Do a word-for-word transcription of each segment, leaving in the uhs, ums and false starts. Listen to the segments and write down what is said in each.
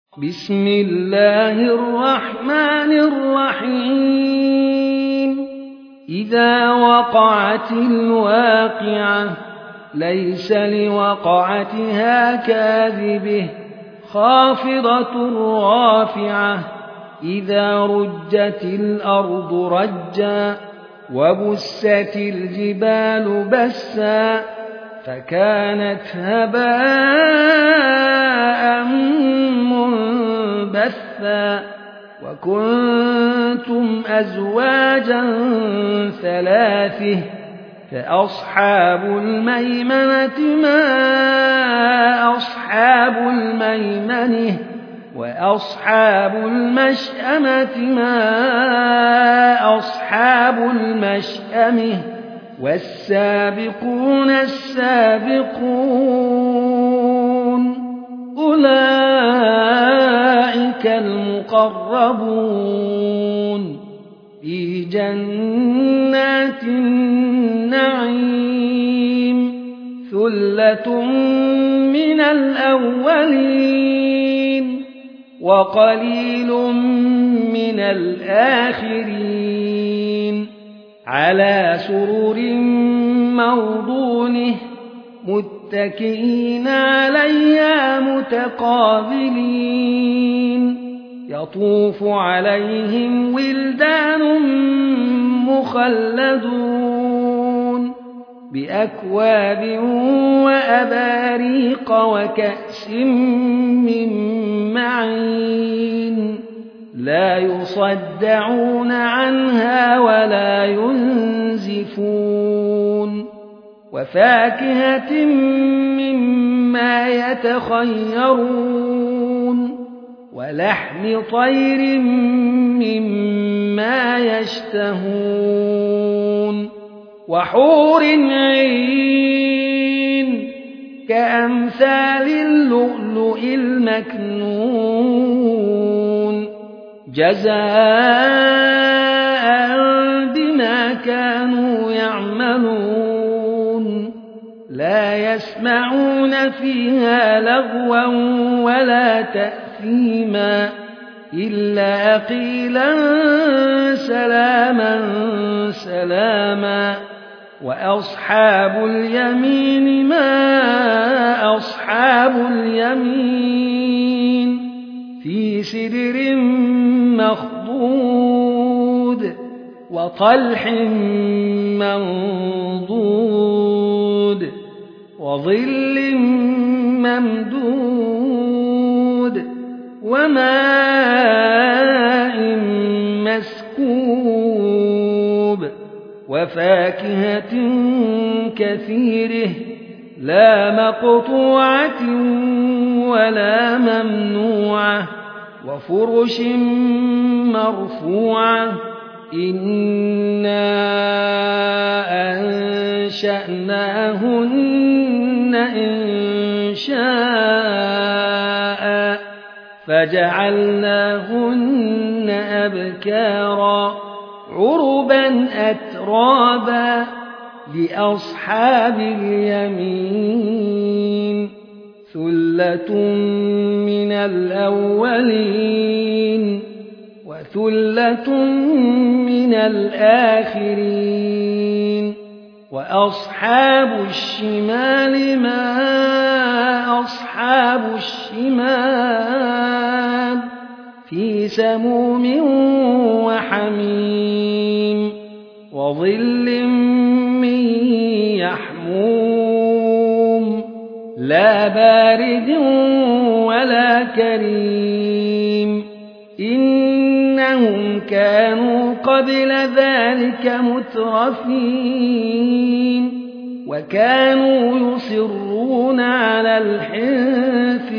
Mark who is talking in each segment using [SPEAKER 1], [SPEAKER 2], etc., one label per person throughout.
[SPEAKER 1] بسم الله الرحمن الرحيم إذا وقعت الواقعة ليس لوقعتها كاذبة خافضة رافعة إذا رجت الأرض رجا وبست الجبال بسا فكانت هباء منبثا وكنتم أزواجا ثلاثة فأصحاب الميمنة ما أصحاب الميمنة وأصحاب المشأمة ما أصحاب المشأمة والسابقون السابقون أولئك المقربون في جنات النعيم ثلة من الأولين وقليل من الآخرين على سرر موضونه متكئين عليها متقابلين يطوف عليهم ولدان مخلدون بأكواب وأباريق وكأس من معين لا يصدعون عنها ولا ينزفون وفاكهة مما يتخيرون ولحم طير مما يشتهون وحور عين كأمثال اللؤلؤ المكنون جزاء بما كانوا يعملون لا يسمعون فيها لغوا ولا تأثيما إلا قيلا سلاما سلاما وأصحاب اليمين ما أصحاب اليمين في سدر مخضود وطلح منضود وظل ممدود وماء مسكوب وفاكهة كثيرة لا مقطوعة ولا ممنوعة وفرش مرفوعة إنا أنشأناهن إنشاء فجعلناهن أبكارا عربا أترابا لأصحاب اليمين ثلة من الأولين وثلة من الآخرين وأصحاب الشمال ما أصحاب الشمال في سموم وحميم وظل من يحموم لا بارد ولا كريم إنهم كانوا قبل ذلك مترفين وكانوا يصرون على الحنث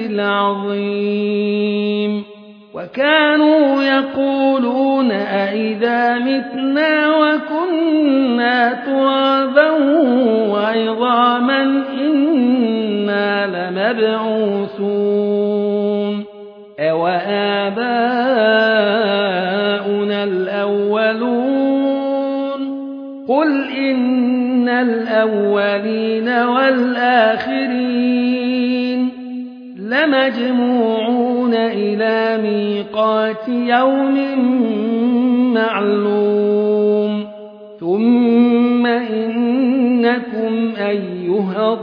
[SPEAKER 1] العظيم وكانوا يقولون أئذا متنا وكنا ترابا وعظاما إنا لمبعوثون أوآباؤنا الأولون قل إن الأولين والآخرين لمجموعون إلى ميقات يوم معلوم ثم إنكم أيها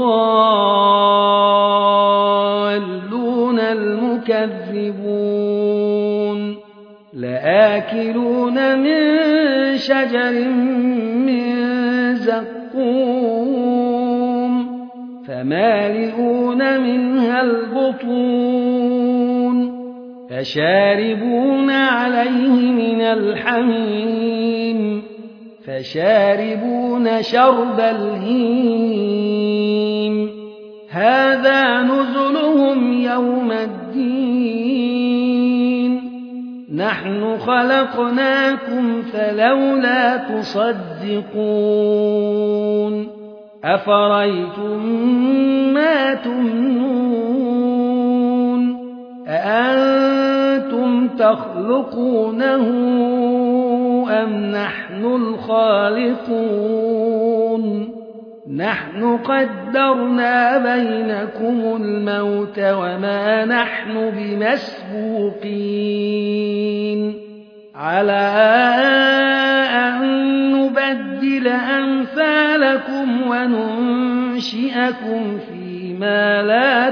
[SPEAKER 1] الضالون المكذبون لآكلون من شجر من زقوم فمالئون منها البطون فشاربون عليه من الحميم فشاربون شرب الهيم هذا نزلهم يوم الدين نحن خلقناكم فلولا تصدقون أفرأيتم ما تمنون أأنتم تخلقونه أم نحن الخالقون نحن قدرنا بينكم الموت وما نحن بمسبوقين على أن نبدل أمثالكم وننشئكم فيما لا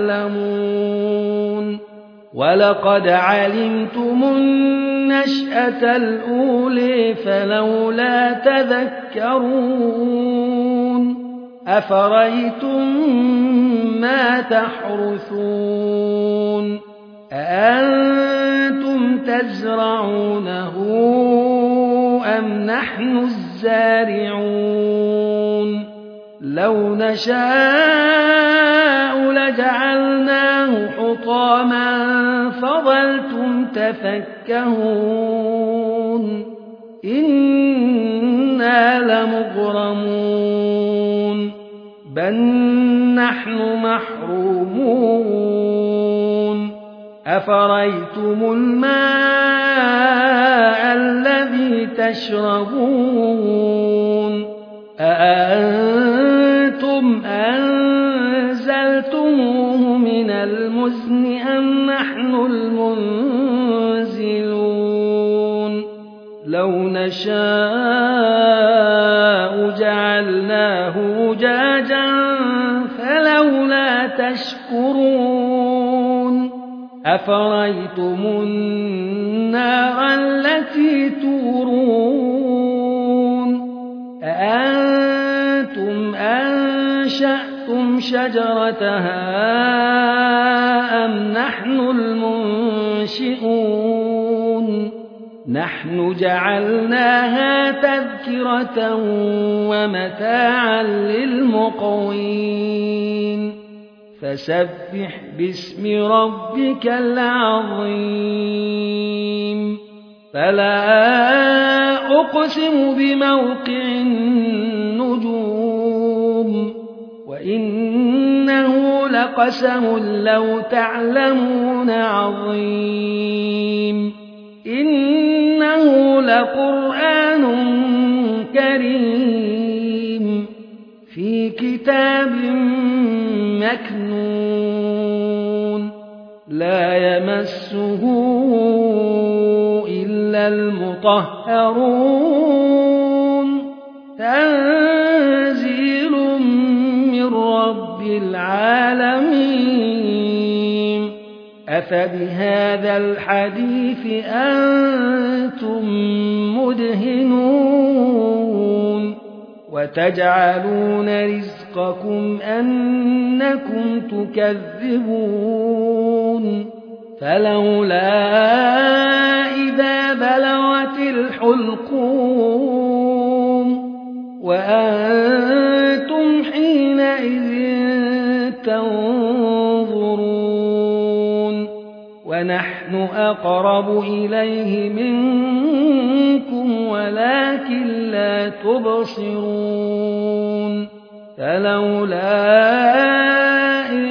[SPEAKER 1] تعلمون ولقد علمتم النشأة الأولى فلولا تذكرون أفرأيتم ما تحرثون أأنتم تزرعونه أم نحن الزارعون لو نشاء لجعلناه حطاما فظلتم تفكهون إنا لمغرمون بل نحن محرومون أفرأيتم الماء الذي تشربون أأنتم أنزلتموه من المزن أم نحن المنزلون لو نشاء جعلناه أجاجا فلولا تشكرون أفرأيتم النار التي تورون أأنتم أنشأتم شجرتها أم نحن المنشئون نحن جعلناها تذكرة ومتاعا للمقوين فسبح باسم ربك العظيم فلا أقسم بموقع النجوم وإنه لقسم لو تعلمون عظيم إنه لقرآن كريم في كتاب مكنون لا يمسه إلا المطهرون تنزيل من رب العالمين أفبهذا الحديث أنتم مدهنون وتجعلون رزقكم أنكم تكذبون فلولا إذا بلغت الحلقوم وأنتم حينئذ تنظرون ونحن أقرب إليه منكم ولكن لا تبصرون فلولا إن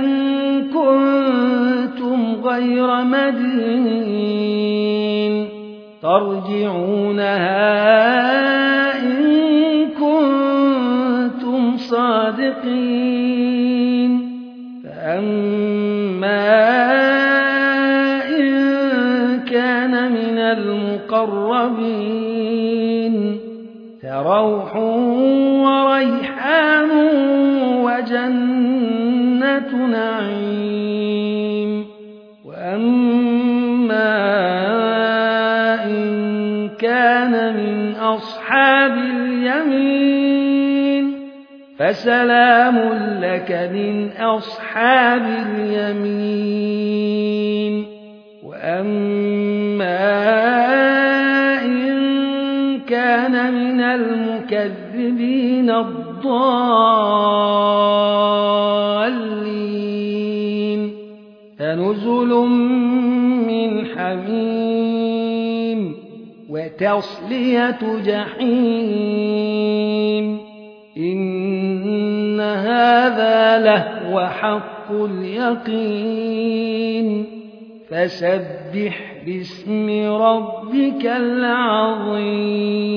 [SPEAKER 1] كنتم غير مدينين ترجعونها إن كنتم صادقين فأما المقربين فروح وريحان وجنة نعيم وأما إن كان من أصحاب اليمين فسلام لك من أصحاب اليمين وأما إن كان من المكذبين الضالين فنزل من حميم وتصلية جحيم إن هذا لهو حق اليقين فسبح باسم ربك العظيم